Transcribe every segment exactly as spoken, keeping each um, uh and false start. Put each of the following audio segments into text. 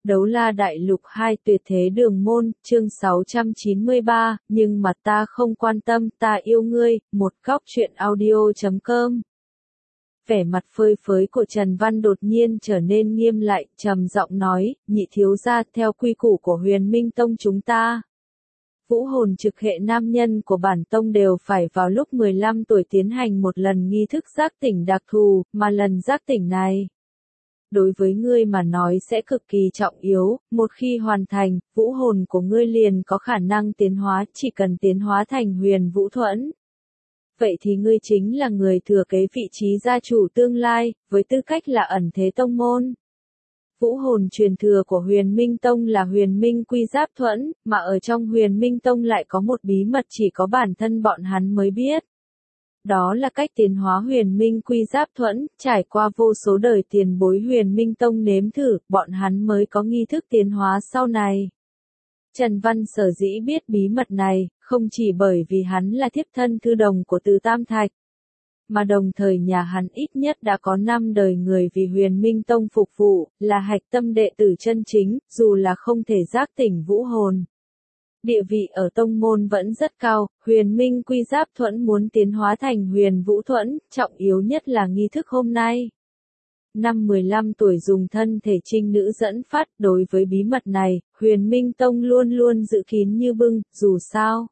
Đấu La Đại Lục hai Tuyệt Thế Đường Môn, chương sáu trăm chín mươi ba, nhưng mà ta không quan tâm, ta yêu ngươi, một góc truyện audio chấm com. Vẻ mặt phơi phới của Trần Văn đột nhiên trở nên nghiêm lại, trầm giọng nói, nhị thiếu gia, theo quy củ của Huyền Minh Tông chúng ta. Vũ hồn trực hệ nam nhân của bản tông đều phải vào lúc mười lăm tuổi tiến hành một lần nghi thức giác tỉnh đặc thù, mà lần giác tỉnh này đối với ngươi mà nói sẽ cực kỳ trọng yếu, một khi hoàn thành, vũ hồn của ngươi liền có khả năng tiến hóa, chỉ cần tiến hóa thành huyền vũ thuẫn. Vậy thì ngươi chính là người thừa kế vị trí gia chủ tương lai, với tư cách là ẩn thế tông môn. Vũ hồn truyền thừa của Huyền Minh Tông là Huyền Minh Quy Giáp Thuẫn, mà ở trong Huyền Minh Tông lại có một bí mật chỉ có bản thân bọn hắn mới biết. Đó là cách tiến hóa Huyền Minh Quy Giáp Thuẫn, trải qua vô số đời tiền bối Huyền Minh Tông nếm thử, bọn hắn mới có nghi thức tiến hóa sau này. Trần Văn sở dĩ biết bí mật này, không chỉ bởi vì hắn là thiếp thân thư đồng của Từ Tam Thạch, mà đồng thời nhà hắn ít nhất đã có năm đời người vì Huyền Minh Tông phục vụ, là hạch tâm đệ tử chân chính, dù là không thể giác tỉnh vũ hồn. Địa vị ở tông môn vẫn rất cao, Huyền Minh Quy Giáp Thuẫn muốn tiến hóa thành Huyền Vũ Thuẫn, trọng yếu nhất là nghi thức hôm nay. Năm mười lăm tuổi dùng thân thể trinh nữ dẫn phát, đối với bí mật này, Huyền Minh Tông luôn luôn giữ kín như bưng, dù sao.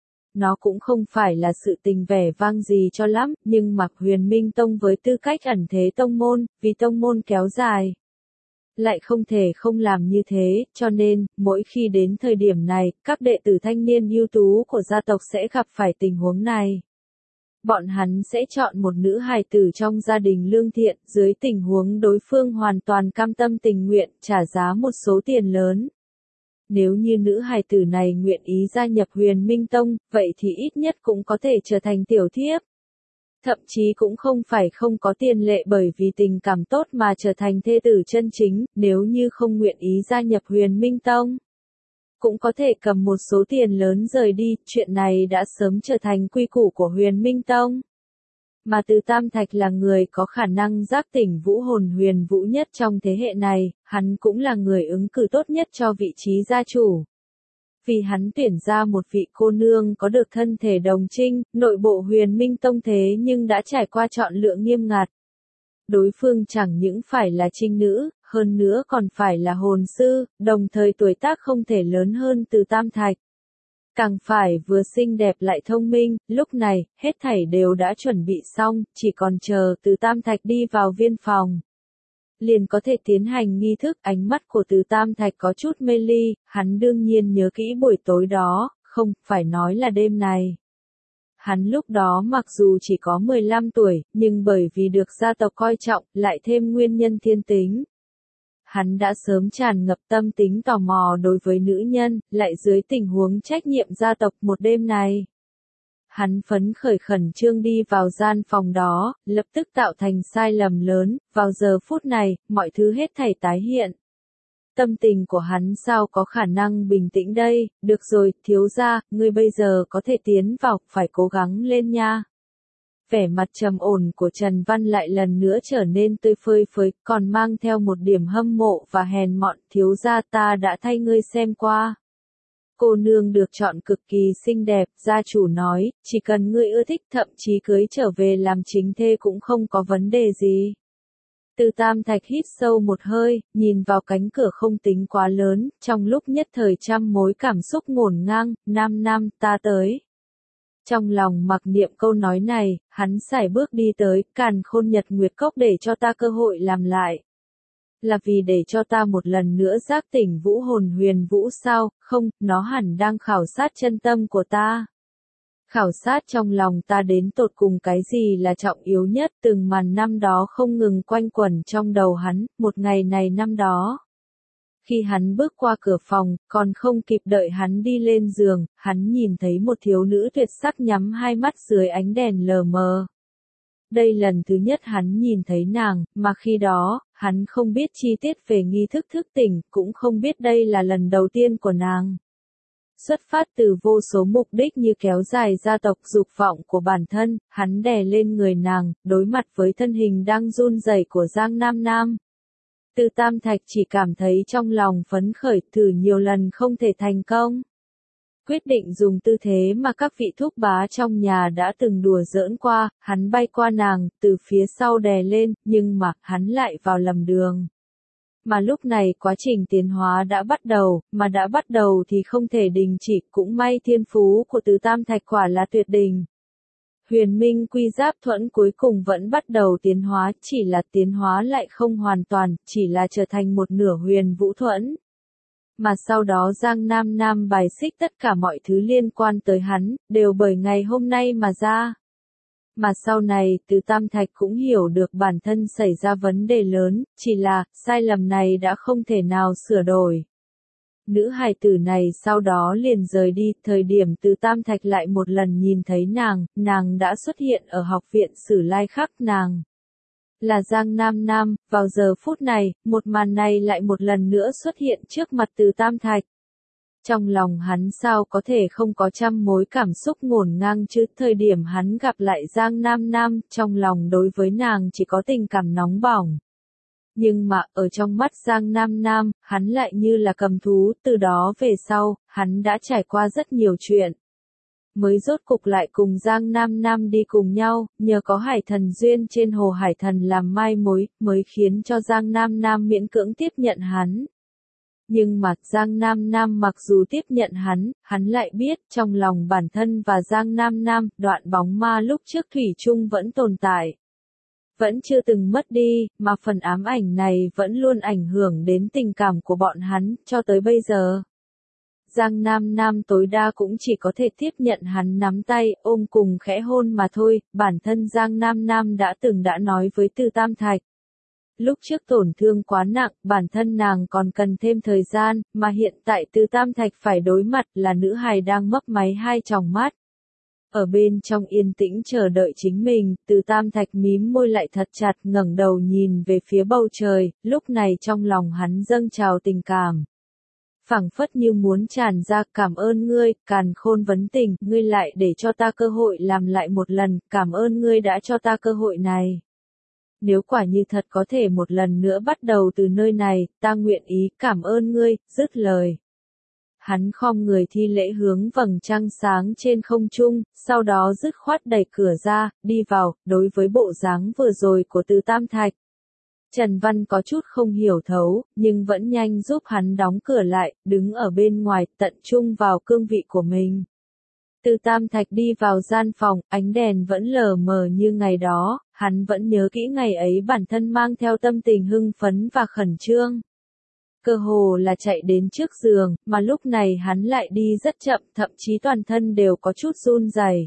Nó cũng không phải là sự tình vẻ vang gì cho lắm, nhưng mặc Huyền Minh Tông với tư cách ẩn thế tông môn, vì tông môn kéo dài. Lại không thể không làm như thế, cho nên, mỗi khi đến thời điểm này, các đệ tử thanh niên ưu tú của gia tộc sẽ gặp phải tình huống này. Bọn hắn sẽ chọn một nữ hài tử trong gia đình lương thiện, dưới tình huống đối phương hoàn toàn cam tâm tình nguyện, trả giá một số tiền lớn. Nếu như nữ hài tử này nguyện ý gia nhập Huyền Minh Tông, vậy thì ít nhất cũng có thể trở thành tiểu thiếp. Thậm chí cũng không phải không có tiền lệ bởi vì tình cảm tốt mà trở thành thê tử chân chính, nếu như không nguyện ý gia nhập Huyền Minh Tông. Cũng có thể cầm một số tiền lớn rời đi, chuyện này đã sớm trở thành quy củ của Huyền Minh Tông. Mà Từ Tam Thạch là người có khả năng giác tỉnh vũ hồn huyền vũ nhất trong thế hệ này, hắn cũng là người ứng cử tốt nhất cho vị trí gia chủ. Vì hắn tuyển ra một vị cô nương có được thân thể đồng trinh, nội bộ Huyền Minh Tông thế nhưng đã trải qua chọn lựa nghiêm ngặt. Đối phương chẳng những phải là trinh nữ, hơn nữa còn phải là hồn sư, đồng thời tuổi tác không thể lớn hơn Từ Tam Thạch. Càng phải vừa xinh đẹp lại thông minh, lúc này, hết thảy đều đã chuẩn bị xong, chỉ còn chờ Từ Tam Thạch đi vào viên phòng. Liền có thể tiến hành nghi thức. Ánh mắt của Từ Tam Thạch có chút mê ly, hắn đương nhiên nhớ kỹ buổi tối đó, không, phải nói là đêm này. Hắn lúc đó mặc dù chỉ có mười lăm tuổi, nhưng bởi vì được gia tộc coi trọng, lại thêm nguyên nhân thiên tính. Hắn đã sớm tràn ngập tâm tính tò mò đối với nữ nhân, lại dưới tình huống trách nhiệm gia tộc một đêm này. Hắn phấn khởi khẩn trương đi vào gian phòng đó, lập tức tạo thành sai lầm lớn, vào giờ phút này, mọi thứ hết thảy tái hiện. Tâm tình của hắn sao có khả năng bình tĩnh đây, được rồi, thiếu gia, ngươi bây giờ có thể tiến vào, phải cố gắng lên nha. Vẻ mặt trầm ổn của Trần Văn lại lần nữa trở nên tươi phơi phới, còn mang theo một điểm hâm mộ và hèn mọn, thiếu gia ta đã thay ngươi xem qua. Cô nương được chọn cực kỳ xinh đẹp, gia chủ nói, chỉ cần ngươi ưa thích thậm chí cưới trở về làm chính thê cũng không có vấn đề gì. Từ Tam Thạch hít sâu một hơi, nhìn vào cánh cửa không tính quá lớn, trong lúc nhất thời trăm mối cảm xúc ngổn ngang, nam nam, ta tới. Trong lòng mặc niệm câu nói này, hắn sải bước đi tới, Càn Khôn Nhật Nguyệt Cốc để cho ta cơ hội làm lại. Là vì để cho ta một lần nữa giác tỉnh vũ hồn huyền vũ sao, không, nó hẳn đang khảo sát chân tâm của ta. Khảo sát trong lòng ta đến tột cùng cái gì là trọng yếu nhất, từng màn năm đó không ngừng quanh quẩn trong đầu hắn, một ngày này năm đó. Khi hắn bước qua cửa phòng, còn không kịp đợi hắn đi lên giường, hắn nhìn thấy một thiếu nữ tuyệt sắc nhắm hai mắt dưới ánh đèn lờ mờ. Đây lần thứ nhất hắn nhìn thấy nàng, mà khi đó, hắn không biết chi tiết về nghi thức thức tỉnh, cũng không biết đây là lần đầu tiên của nàng. Xuất phát từ vô số mục đích như kéo dài gia tộc dục vọng của bản thân, hắn đè lên người nàng, đối mặt với thân hình đang run rẩy của Giang Nam Nam. Từ Tam Thạch chỉ cảm thấy trong lòng phấn khởi, thử nhiều lần không thể thành công. Quyết định dùng tư thế mà các vị thúc bá trong nhà đã từng đùa giỡn qua, hắn bay qua nàng, từ phía sau đè lên, nhưng mà, hắn lại vào lầm đường. Mà lúc này quá trình tiến hóa đã bắt đầu, mà đã bắt đầu thì không thể đình chỉ, cũng may thiên phú của Từ Tam Thạch quả là tuyệt đỉnh. Huyền Minh Quy Giáp Thuẫn cuối cùng vẫn bắt đầu tiến hóa, chỉ là tiến hóa lại không hoàn toàn, chỉ là trở thành một nửa Huyền Vũ Thuẫn. Mà sau đó Giang Nam Nam bài xích tất cả mọi thứ liên quan tới hắn, đều bởi ngày hôm nay mà ra. Mà sau này, Từ Tam Thạch cũng hiểu được bản thân xảy ra vấn đề lớn, chỉ là, sai lầm này đã không thể nào sửa đổi. Nữ hài tử này sau đó liền rời đi, thời điểm Từ Tam Thạch lại một lần nhìn thấy nàng, nàng đã xuất hiện ở học viện Sử Lai Khắc nàng. Là Giang Nam Nam, vào giờ phút này, một màn này lại một lần nữa xuất hiện trước mặt Từ Tam Thạch. Trong lòng hắn sao có thể không có trăm mối cảm xúc ngổn ngang chứ, thời điểm hắn gặp lại Giang Nam Nam, trong lòng đối với nàng chỉ có tình cảm nóng bỏng. Nhưng mà, ở trong mắt Giang Nam Nam, hắn lại như là cầm thú, từ đó về sau, hắn đã trải qua rất nhiều chuyện. Mới rốt cục lại cùng Giang Nam Nam đi cùng nhau, nhờ có Hải Thần duyên trên hồ Hải Thần làm mai mối, mới khiến cho Giang Nam Nam miễn cưỡng tiếp nhận hắn. Nhưng mà, Giang Nam Nam mặc dù tiếp nhận hắn, hắn lại biết, trong lòng bản thân và Giang Nam Nam, đoạn bóng ma lúc trước thủy chung vẫn tồn tại. Vẫn chưa từng mất đi, mà phần ám ảnh này vẫn luôn ảnh hưởng đến tình cảm của bọn hắn, cho tới bây giờ. Giang Nam Nam tối đa cũng chỉ có thể tiếp nhận hắn nắm tay, ôm cùng khẽ hôn mà thôi, bản thân Giang Nam Nam đã từng đã nói với Từ Tam Thạch. Lúc trước tổn thương quá nặng, bản thân nàng còn cần thêm thời gian, mà hiện tại Từ Tam Thạch phải đối mặt là nữ hài đang mấp máy hai tròng mắt. Ở bên trong yên tĩnh chờ đợi chính mình, Từ Tam Thạch mím môi lại thật chặt, ngẩng đầu nhìn về phía bầu trời, lúc này trong lòng hắn dâng trào tình cảm. Phảng phất như muốn tràn ra, cảm ơn ngươi, càn khôn vấn tình, ngươi lại để cho ta cơ hội làm lại một lần, cảm ơn ngươi đã cho ta cơ hội này. Nếu quả như thật có thể một lần nữa bắt đầu từ nơi này, ta nguyện ý, cảm ơn ngươi, dứt lời. Hắn khom người thi lễ hướng vầng trăng sáng trên không trung, sau đó dứt khoát đẩy cửa ra, đi vào, đối với bộ dáng vừa rồi của Từ Tam Thạch. Trần Văn có chút không hiểu thấu, nhưng vẫn nhanh giúp hắn đóng cửa lại, đứng ở bên ngoài, tận trung vào cương vị của mình. Từ Tam Thạch đi vào gian phòng, ánh đèn vẫn lờ mờ như ngày đó, hắn vẫn nhớ kỹ ngày ấy bản thân mang theo tâm tình hưng phấn và khẩn trương. Cơ hồ là chạy đến trước giường, mà lúc này hắn lại đi rất chậm, thậm chí toàn thân đều có chút run rẩy.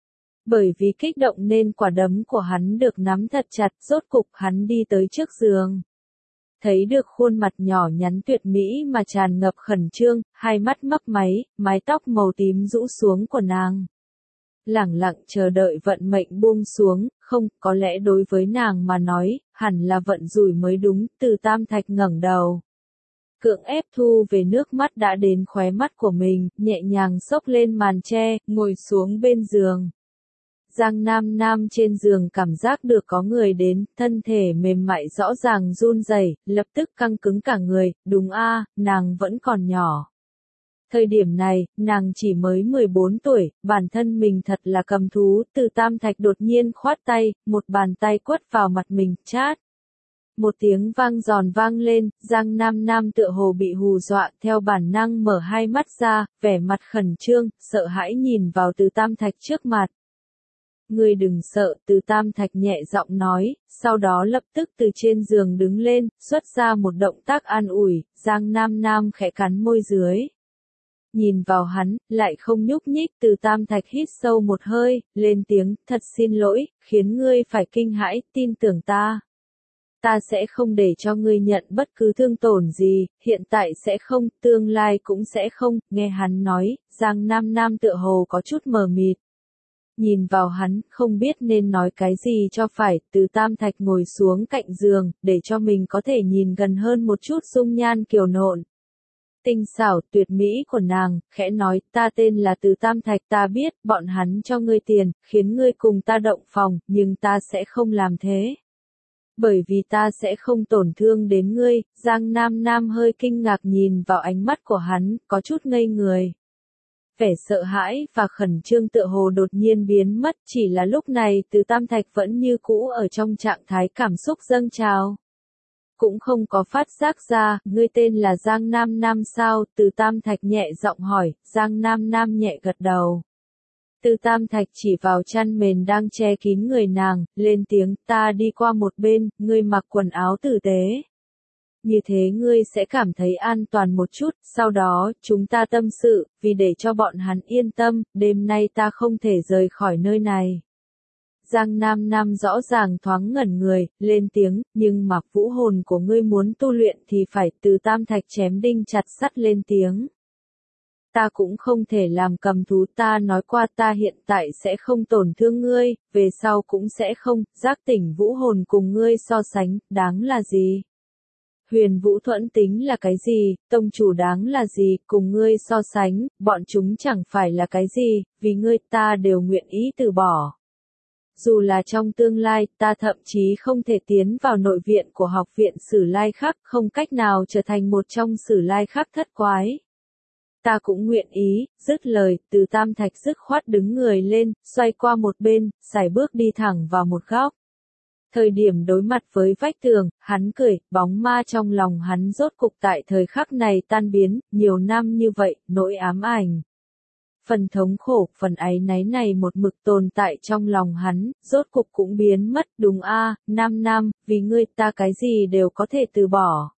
Bởi vì kích động nên quả đấm của hắn được nắm thật chặt, rốt cục hắn đi tới trước giường. Thấy được khuôn mặt nhỏ nhắn tuyệt mỹ mà tràn ngập khẩn trương, hai mắt mấp máy, mái tóc màu tím rũ xuống của nàng. Lẳng lặng chờ đợi vận mệnh buông xuống, không, có lẽ đối với nàng mà nói, hẳn là vận rủi mới đúng, Từ Tam Thạch ngẩng đầu. Cưỡng ép thu về nước mắt đã đến khóe mắt của mình, nhẹ nhàng xốc lên màn che, ngồi xuống bên giường. Giang Nam Nam trên giường cảm giác được có người đến, thân thể mềm mại rõ ràng run rẩy, lập tức căng cứng cả người, đúng a, nàng vẫn còn nhỏ. Thời điểm này, nàng chỉ mới mười bốn tuổi, bản thân mình thật là cầm thú, Từ Tam Thạch đột nhiên khoát tay, một bàn tay quất vào mặt mình, chát. Một tiếng vang giòn vang lên, Giang Nam Nam tựa hồ bị hù dọa, theo bản năng mở hai mắt ra, vẻ mặt khẩn trương, sợ hãi nhìn vào Từ Tam Thạch trước mặt. Ngươi đừng sợ, Từ Tam Thạch nhẹ giọng nói, sau đó lập tức từ trên giường đứng lên, xuất ra một động tác an ủi, Giang Nam Nam khẽ cắn môi dưới. Nhìn vào hắn, lại không nhúc nhích, Từ Tam Thạch hít sâu một hơi, lên tiếng, thật xin lỗi, khiến ngươi phải kinh hãi, tin tưởng ta. Ta sẽ không để cho ngươi nhận bất cứ thương tổn gì, hiện tại sẽ không, tương lai cũng sẽ không, nghe hắn nói, Giang Nam Nam tựa hồ có chút mờ mịt. Nhìn vào hắn, không biết nên nói cái gì cho phải, Từ Tam Thạch ngồi xuống cạnh giường, để cho mình có thể nhìn gần hơn một chút dung nhan kiều nộn. Tinh xảo, tuyệt mỹ của nàng, khẽ nói, ta tên là Từ Tam Thạch, ta biết, bọn hắn cho ngươi tiền, khiến ngươi cùng ta động phòng, nhưng ta sẽ không làm thế. Bởi vì ta sẽ không tổn thương đến ngươi. Giang Nam Nam hơi kinh ngạc nhìn vào ánh mắt của hắn, có chút ngây người. Vẻ sợ hãi và khẩn trương tựa hồ đột nhiên biến mất, chỉ là lúc này Từ Tam Thạch vẫn như cũ ở trong trạng thái cảm xúc dâng trào. Cũng không có phát giác ra, ngươi tên là Giang Nam Nam sao? Từ Tam Thạch nhẹ giọng hỏi. Giang Nam Nam nhẹ gật đầu. Từ Tam Thạch chỉ vào chăn mền đang che kín người nàng, lên tiếng, ta đi qua một bên, ngươi mặc quần áo tử tế. Như thế ngươi sẽ cảm thấy an toàn một chút, sau đó, chúng ta tâm sự, vì để cho bọn hắn yên tâm, đêm nay ta không thể rời khỏi nơi này. Giang Nam Nam rõ ràng thoáng ngẩn người, lên tiếng, nhưng mà vũ hồn của ngươi muốn tu luyện thì phải. Từ Tam Thạch chém đinh chặt sắt lên tiếng. Ta cũng không thể làm cầm thú, ta nói qua ta hiện tại sẽ không tổn thương ngươi, về sau cũng sẽ không. Giác tỉnh vũ hồn cùng ngươi so sánh, đáng là gì? Huyền Vũ Thuẫn tính là cái gì, tông chủ đáng là gì, cùng ngươi so sánh, bọn chúng chẳng phải là cái gì, vì ngươi ta đều nguyện ý từ bỏ. Dù là trong tương lai, ta thậm chí không thể tiến vào nội viện của học viện Sử Lai Khắc, không cách nào trở thành một trong Sử Lai Khắc thất quái. Ta cũng nguyện ý. Dứt lời, Từ Tam Thạch dứt khoát đứng người lên, xoay qua một bên, sải bước đi thẳng vào một góc. Thời điểm đối mặt với vách tường, hắn cười, bóng ma trong lòng hắn rốt cục tại thời khắc này tan biến, nhiều năm như vậy, nỗi ám ảnh. Phần thống khổ, phần áy náy này một mực tồn tại trong lòng hắn, rốt cục cũng biến mất. Đúng a, Nam Nam, vì ngươi ta cái gì đều có thể từ bỏ.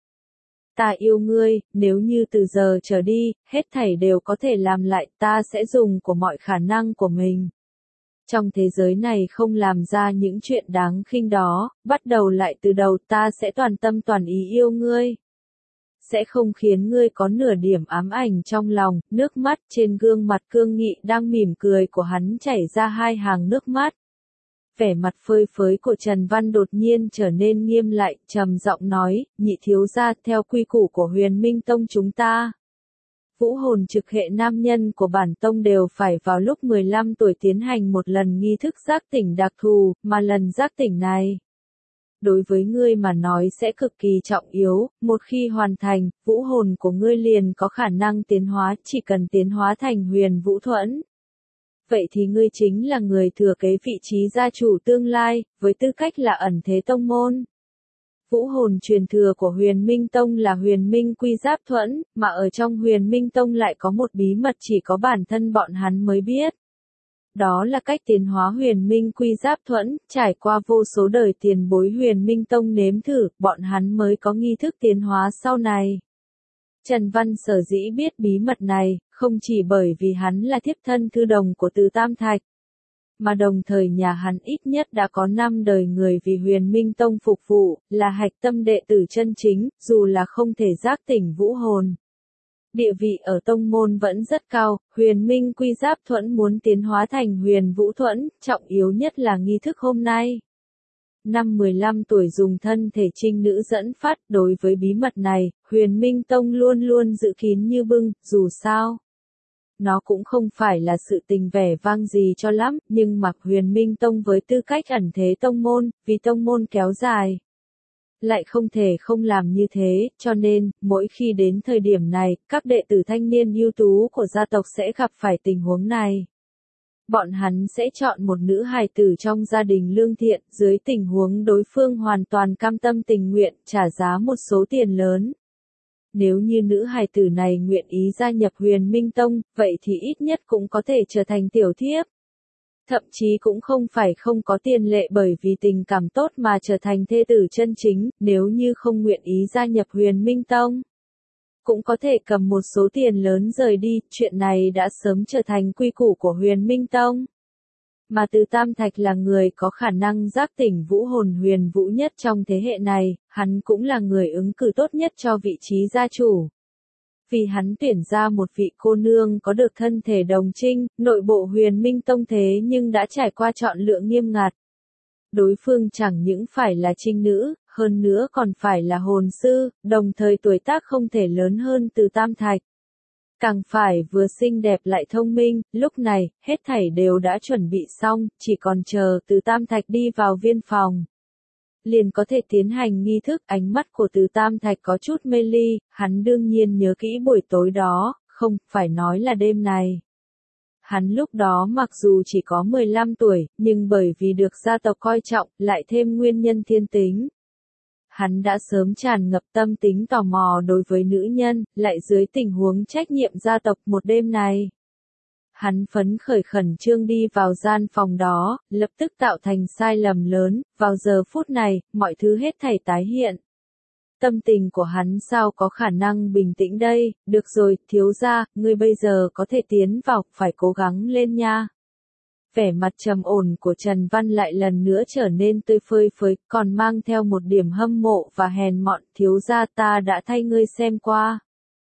Ta yêu ngươi, nếu như từ giờ trở đi, hết thảy đều có thể làm lại, ta sẽ dùng của mọi khả năng của mình. Trong thế giới này không làm ra những chuyện đáng khinh đó, bắt đầu lại từ đầu, ta sẽ toàn tâm toàn ý yêu ngươi. Sẽ không khiến ngươi có nửa điểm ám ảnh trong lòng. Nước mắt trên gương mặt cương nghị đang mỉm cười của hắn chảy ra hai hàng nước mắt. Vẻ mặt phơi phới của Trần Văn đột nhiên trở nên nghiêm lại, trầm giọng nói, nhị thiếu gia, theo quy củ của Huyền Minh Tông chúng ta. Vũ hồn trực hệ nam nhân của bản tông đều phải vào lúc mười lăm tuổi tiến hành một lần nghi thức giác tỉnh đặc thù, mà lần giác tỉnh này, đối với ngươi mà nói sẽ cực kỳ trọng yếu. Một khi hoàn thành, vũ hồn của ngươi liền có khả năng tiến hóa, chỉ cần tiến hóa thành Huyền Vũ Thuẫn. Vậy thì ngươi chính là người thừa kế vị trí gia chủ tương lai, với tư cách là ẩn thế tông môn. Vũ hồn truyền thừa của Huyền Minh Tông là Huyền Minh Quy Giáp Thuẫn, mà ở trong Huyền Minh Tông lại có một bí mật chỉ có bản thân bọn hắn mới biết. Đó là cách tiến hóa Huyền Minh Quy Giáp Thuẫn, trải qua vô số đời tiền bối Huyền Minh Tông nếm thử, bọn hắn mới có nghi thức tiến hóa sau này. Trần Văn sở dĩ biết bí mật này, không chỉ bởi vì hắn là thiếp thân thư đồng của Từ Tam Thạch, mà đồng thời nhà hắn ít nhất đã có năm đời người vì Huyền Minh Tông phục vụ, là hạch tâm đệ tử chân chính, dù là không thể giác tỉnh vũ hồn. Địa vị ở tông môn vẫn rất cao. Huyền Minh Quy Giáp Thuẫn muốn tiến hóa thành Huyền Vũ Thuẫn, trọng yếu nhất là nghi thức hôm nay. Năm mười lăm tuổi dùng thân thể trinh nữ dẫn phát. Đối với bí mật này, Huyền Minh Tông luôn luôn giữ kín như bưng, dù sao. Nó cũng không phải là sự tình vẻ vang gì cho lắm, nhưng mặc Huyền Minh Tông với tư cách ẩn thế tông môn, vì tông môn kéo dài, lại không thể không làm như thế, cho nên, mỗi khi đến thời điểm này, các đệ tử thanh niên ưu tú của gia tộc sẽ gặp phải tình huống này. Bọn hắn sẽ chọn một nữ hài tử trong gia đình lương thiện, dưới tình huống đối phương hoàn toàn cam tâm tình nguyện, trả giá một số tiền lớn. Nếu như nữ hài tử này nguyện ý gia nhập Huyền Minh Tông, vậy thì ít nhất cũng có thể trở thành tiểu thiếp. Thậm chí cũng không phải không có tiền lệ bởi vì tình cảm tốt mà trở thành thê tử chân chính, nếu như không nguyện ý gia nhập Huyền Minh Tông. Cũng có thể cầm một số tiền lớn rời đi, chuyện này đã sớm trở thành quy củ của Huyền Minh Tông. Mà Từ Tam Thạch là người có khả năng giác tỉnh vũ hồn huyền vũ nhất trong thế hệ này, hắn cũng là người ứng cử tốt nhất cho vị trí gia chủ. Vì hắn tuyển ra một vị cô nương có được thân thể đồng trinh, nội bộ Huyền Minh Tông thế nhưng đã trải qua chọn lựa nghiêm ngặt. Đối phương chẳng những phải là trinh nữ, hơn nữa còn phải là hồn sư, đồng thời tuổi tác không thể lớn hơn Từ Tam Thạch. Càng phải vừa xinh đẹp lại thông minh. Lúc này, hết thảy đều đã chuẩn bị xong, chỉ còn chờ Từ Tam Thạch đi vào viên phòng. liền có thể tiến hành nghi thức. Ánh mắt của Từ Tam Thạch có chút mê ly, hắn đương nhiên nhớ kỹ buổi tối đó, không, phải nói là đêm này. Hắn lúc đó mặc dù chỉ có mười lăm tuổi, nhưng bởi vì được gia tộc coi trọng, lại thêm nguyên nhân thiên tính. Hắn đã sớm tràn ngập tâm tính tò mò đối với nữ nhân, lại dưới tình huống trách nhiệm gia tộc một đêm này. Hắn phấn khởi khẩn trương đi vào gian phòng đó, lập tức tạo thành sai lầm lớn, vào giờ phút này, mọi thứ hết thảy tái hiện. Tâm tình của hắn sao có khả năng bình tĩnh đây, được rồi, thiếu gia, ngươi bây giờ có thể tiến vào, phải cố gắng lên nha. Vẻ mặt trầm ổn của Trần Văn lại lần nữa trở nên tươi phơi phới, còn mang theo một điểm hâm mộ và hèn mọn, thiếu gia ta đã thay ngươi xem qua.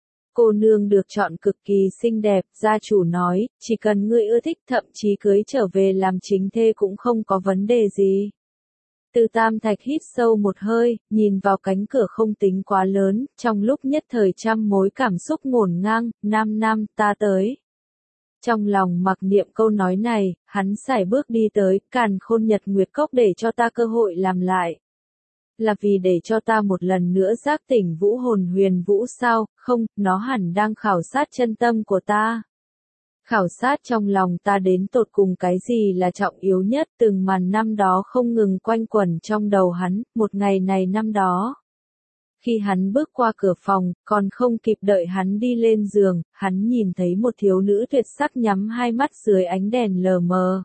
Cô nương được chọn cực kỳ xinh đẹp, gia chủ nói, chỉ cần ngươi ưa thích thậm chí cưới trở về làm chính thê cũng không có vấn đề gì. Từ Tam Thạch hít sâu một hơi, nhìn vào cánh cửa không tính quá lớn, trong lúc nhất thời trăm mối cảm xúc ngổn ngang, nam nam ta tới. Trong lòng mặc niệm câu nói này, hắn sải bước đi tới, Càn Khôn Nhật Nguyệt Cốc để cho ta cơ hội làm lại. Là vì để cho ta một lần nữa giác tỉnh vũ hồn huyền vũ sao, không, nó hẳn đang khảo sát chân tâm của ta. Khảo sát trong lòng ta đến tột cùng cái gì là trọng yếu nhất, từng màn năm đó không ngừng quanh quẩn trong đầu hắn, một ngày này năm đó. Khi hắn bước qua cửa phòng, còn không kịp đợi hắn đi lên giường, hắn nhìn thấy một thiếu nữ tuyệt sắc nhắm hai mắt dưới ánh đèn lờ mờ.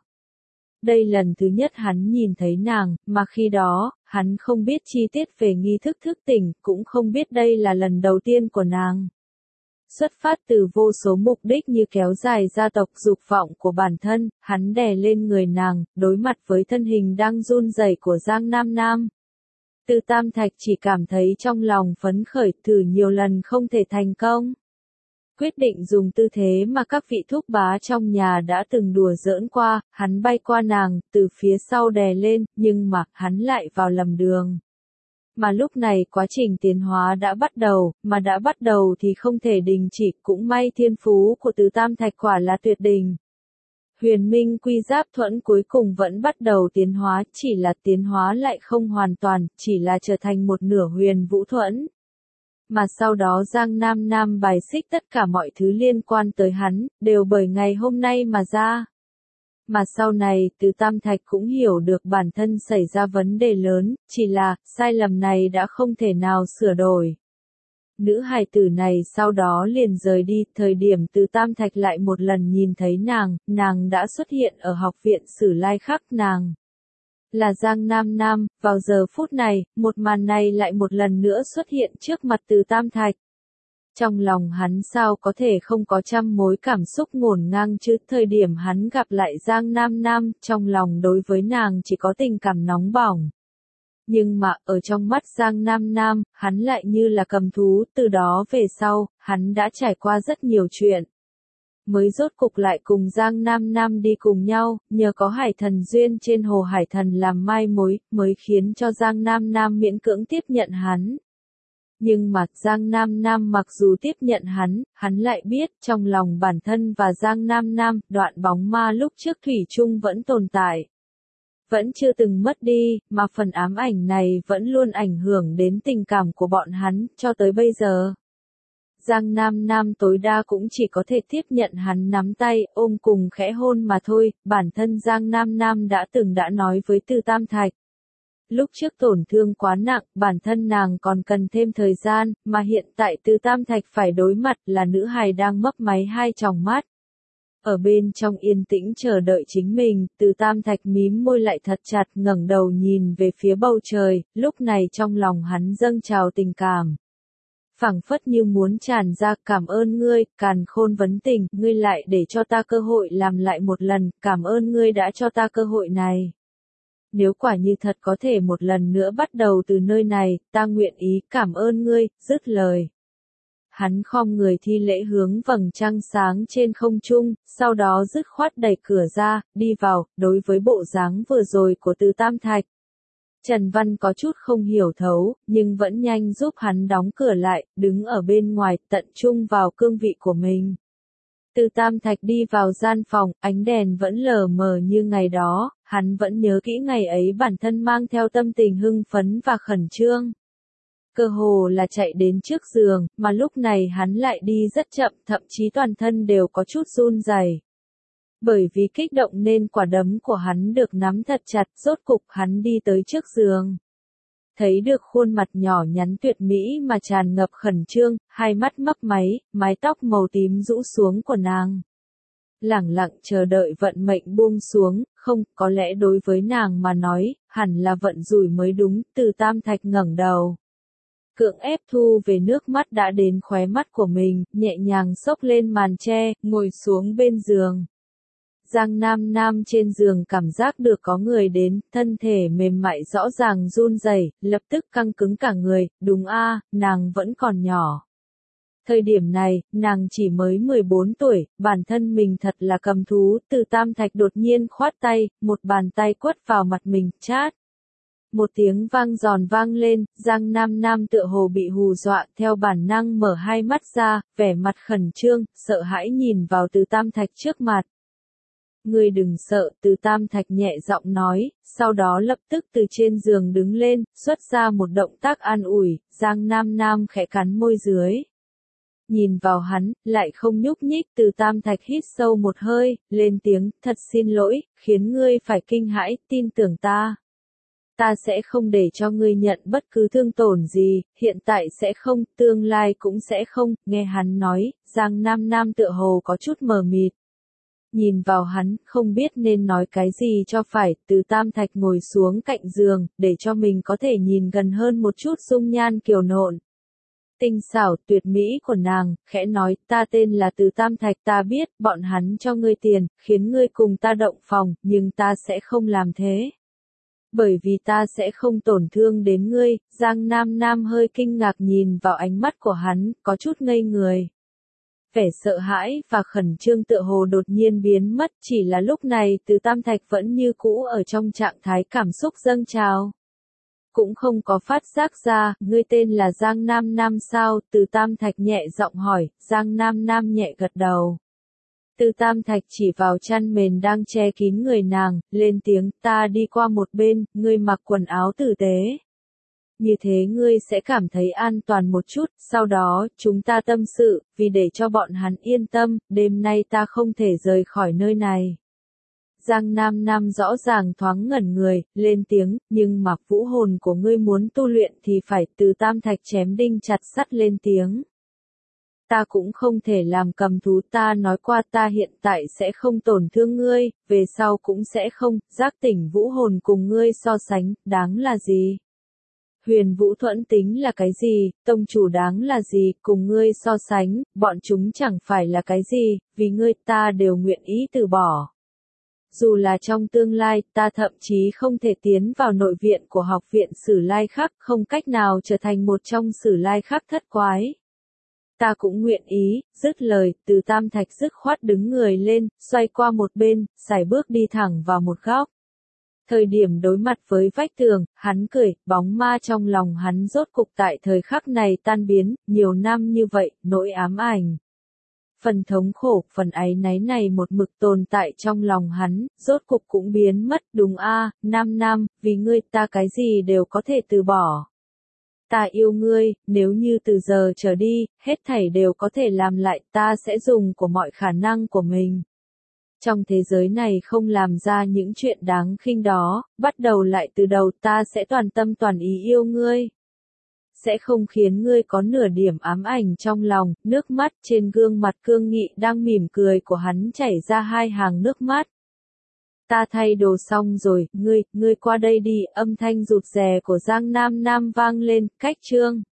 Đây lần thứ nhất hắn nhìn thấy nàng, mà khi đó, hắn không biết chi tiết về nghi thức thức tỉnh, cũng không biết đây là lần đầu tiên của nàng. Xuất phát từ vô số mục đích như kéo dài gia tộc dục vọng của bản thân, hắn đè lên người nàng, đối mặt với thân hình đang run rẩy của Giang Nam Nam. Từ Tam Thạch chỉ cảm thấy trong lòng phấn khởi, thử nhiều lần không thể thành công. Quyết định dùng tư thế mà các vị thúc bá trong nhà đã từng đùa giỡn qua, hắn bay qua nàng, từ phía sau đè lên, nhưng mà, hắn lại vào lầm đường. Mà lúc này quá trình tiến hóa đã bắt đầu, mà đã bắt đầu thì không thể đình chỉ, cũng may thiên phú của Từ Tam Thạch quả là tuyệt đỉnh. Huyền Minh Quy Giáp Thuẫn cuối cùng vẫn bắt đầu tiến hóa, chỉ là tiến hóa lại không hoàn toàn, chỉ là trở thành một nửa huyền vũ thuẫn. Mà sau đó Giang Nam Nam bài xích tất cả mọi thứ liên quan tới hắn, đều bởi ngày hôm nay mà ra. Mà sau này, Từ Tam Thạch cũng hiểu được bản thân xảy ra vấn đề lớn, chỉ là, sai lầm này đã không thể nào sửa đổi. Nữ hài tử này sau đó liền rời đi, thời điểm Từ Tam Thạch lại một lần nhìn thấy nàng, nàng đã xuất hiện ở học viện Sử Lai Khắc nàng. Là Giang Nam Nam, vào giờ phút này, một màn này lại một lần nữa xuất hiện trước mặt Từ Tam Thạch. Trong lòng hắn sao có thể không có trăm mối cảm xúc ngổn ngang chứ, thời điểm hắn gặp lại Giang Nam Nam, trong lòng đối với nàng chỉ có tình cảm nóng bỏng. Nhưng mà, ở trong mắt Giang Nam Nam, hắn lại như là cầm thú, từ đó về sau, hắn đã trải qua rất nhiều chuyện. Mới rốt cục lại cùng Giang Nam Nam đi cùng nhau, nhờ có Hải Thần duyên trên hồ Hải Thần làm mai mối, mới khiến cho Giang Nam Nam miễn cưỡng tiếp nhận hắn. Nhưng mà Giang Nam Nam mặc dù tiếp nhận hắn, hắn lại biết trong lòng bản thân và Giang Nam Nam, đoạn bóng ma lúc trước thủy chung vẫn tồn tại. Vẫn chưa từng mất đi, mà phần ám ảnh này vẫn luôn ảnh hưởng đến tình cảm của bọn hắn, cho tới bây giờ. Giang Nam Nam tối đa cũng chỉ có thể tiếp nhận hắn nắm tay, ôm cùng khẽ hôn mà thôi, bản thân Giang Nam Nam đã từng đã nói với Từ Tam Thạch. Lúc trước tổn thương quá nặng, bản thân nàng còn cần thêm thời gian, mà hiện tại Từ Tam Thạch phải đối mặt là nữ hài đang mấp máy hai tròng mắt. Ở bên trong yên tĩnh chờ đợi chính mình, Từ Tam Thạch mím môi lại thật chặt ngẩng đầu nhìn về phía bầu trời, lúc này trong lòng hắn dâng trào tình cảm. Phảng phất như muốn tràn ra, cảm ơn ngươi, Càn Khôn vấn tình, ngươi lại để cho ta cơ hội làm lại một lần, cảm ơn ngươi đã cho ta cơ hội này. Nếu quả như thật có thể một lần nữa bắt đầu từ nơi này, ta nguyện ý cảm ơn ngươi, dứt lời. Hắn khom người thi lễ hướng vầng trăng sáng trên không trung, sau đó dứt khoát đẩy cửa ra, đi vào, đối với bộ dáng vừa rồi của Từ Tam Thạch. Trần Văn có chút không hiểu thấu, nhưng vẫn nhanh giúp hắn đóng cửa lại, đứng ở bên ngoài, tận trung vào cương vị của mình. Từ Tam Thạch đi vào gian phòng, ánh đèn vẫn lờ mờ như ngày đó, hắn vẫn nhớ kỹ ngày ấy bản thân mang theo tâm tình hưng phấn và khẩn trương. Cơ hồ là chạy đến trước giường, mà lúc này hắn lại đi rất chậm, thậm chí toàn thân đều có chút run rẩy. Bởi vì kích động nên quả đấm của hắn được nắm thật chặt, rốt cục hắn đi tới trước giường. Thấy được khuôn mặt nhỏ nhắn tuyệt mỹ mà tràn ngập khẩn trương, hai mắt mấp máy, mái tóc màu tím rũ xuống của nàng. Lẳng lặng chờ đợi vận mệnh buông xuống, không, có lẽ đối với nàng mà nói, hẳn là vận rủi mới đúng. Từ Tam Thạch ngẩng đầu, cưỡng ép thu về nước mắt đã đến khóe mắt của mình, nhẹ nhàng xốc lên màn che, ngồi xuống bên giường. Giang Nam Nam trên giường cảm giác được có người đến, thân thể mềm mại rõ ràng run rẩy, lập tức căng cứng cả người, đúng a, nàng vẫn còn nhỏ. Thời điểm này, nàng chỉ mới mười bốn tuổi, bản thân mình thật là cầm thú. Từ Tam Thạch đột nhiên khoát tay, một bàn tay quất vào mặt mình, chát. Một tiếng vang giòn vang lên, Giang Nam Nam tựa hồ bị hù dọa, theo bản năng mở hai mắt ra, vẻ mặt khẩn trương, sợ hãi nhìn vào Từ Tam Thạch trước mặt. Ngươi đừng sợ, Từ Tam Thạch nhẹ giọng nói, sau đó lập tức từ trên giường đứng lên, xuất ra một động tác an ủi. Giang Nam Nam khẽ cắn môi dưới. Nhìn vào hắn, lại không nhúc nhích. Từ Tam Thạch hít sâu một hơi, lên tiếng, thật xin lỗi, khiến ngươi phải kinh hãi, tin tưởng ta. Ta sẽ không để cho ngươi nhận bất cứ thương tổn gì, hiện tại sẽ không, tương lai cũng sẽ không. Nghe hắn nói, Giang Nam Nam tựa hồ có chút mờ mịt. Nhìn vào hắn, không biết nên nói cái gì cho phải. Từ Tam Thạch ngồi xuống cạnh giường, để cho mình có thể nhìn gần hơn một chút dung nhan kiều nộn. Tinh xảo tuyệt mỹ của nàng, khẽ nói, ta tên là Từ Tam Thạch, ta biết, bọn hắn cho ngươi tiền, khiến ngươi cùng ta động phòng, nhưng ta sẽ không làm thế. Bởi vì ta sẽ không tổn thương đến ngươi. Giang Nam Nam hơi kinh ngạc nhìn vào ánh mắt của hắn, có chút ngây người. Vẻ sợ hãi và khẩn trương tựa hồ đột nhiên biến mất, chỉ là lúc này Từ Tam Thạch vẫn như cũ ở trong trạng thái cảm xúc dâng trào. Cũng không có phát giác ra, ngươi tên là Giang Nam Nam sao? Từ Tam Thạch nhẹ giọng hỏi. Giang Nam Nam nhẹ gật đầu. Từ Tam Thạch chỉ vào chăn mền đang che kín người nàng, lên tiếng, ta đi qua một bên, ngươi mặc quần áo tử tế. Như thế ngươi sẽ cảm thấy an toàn một chút, sau đó, chúng ta tâm sự, vì để cho bọn hắn yên tâm, đêm nay ta không thể rời khỏi nơi này. Giang Nam Nam rõ ràng thoáng ngẩn người, lên tiếng, nhưng mà vũ hồn của ngươi muốn tu luyện thì phải. Từ Tam Thạch chém đinh chặt sắt lên tiếng. Ta cũng không thể làm cầm thú, ta nói qua ta hiện tại sẽ không tổn thương ngươi, về sau cũng sẽ không. Giác tỉnh vũ hồn cùng ngươi so sánh, đáng là gì? Huyền Vũ Thuẫn tính là cái gì, tông chủ đáng là gì, cùng ngươi so sánh, bọn chúng chẳng phải là cái gì, vì ngươi ta đều nguyện ý từ bỏ. Dù là trong tương lai, ta thậm chí không thể tiến vào nội viện của học viện Sử Lai Khắc, không cách nào trở thành một trong Sử Lai Khắc thất quái. Ta cũng nguyện ý. Dứt lời, Từ Tam Thạch dứt khoát đứng người lên, xoay qua một bên, sải bước đi thẳng vào một góc. Thời điểm đối mặt với vách tường, hắn cười, bóng ma trong lòng hắn rốt cục tại thời khắc này tan biến. Nhiều năm như vậy, nỗi ám ảnh, phần thống khổ, phần áy náy này một mực tồn tại trong lòng hắn, rốt cục cũng biến mất. Đúng a, Nam Nam, vì ngươi ta cái gì đều có thể từ bỏ. Ta yêu ngươi, nếu như từ giờ trở đi, hết thảy đều có thể làm lại, ta sẽ dùng của mọi khả năng của mình. Trong thế giới này không làm ra những chuyện đáng khinh đó, bắt đầu lại từ đầu, ta sẽ toàn tâm toàn ý yêu ngươi. Sẽ không khiến ngươi có nửa điểm ám ảnh trong lòng. Nước mắt trên gương mặt cương nghị đang mỉm cười của hắn chảy ra hai hàng nước mắt. Ta thay đồ xong rồi, ngươi, ngươi qua đây đi. Âm thanh rụt rè của Giang Nam Nam vang lên, cách chương.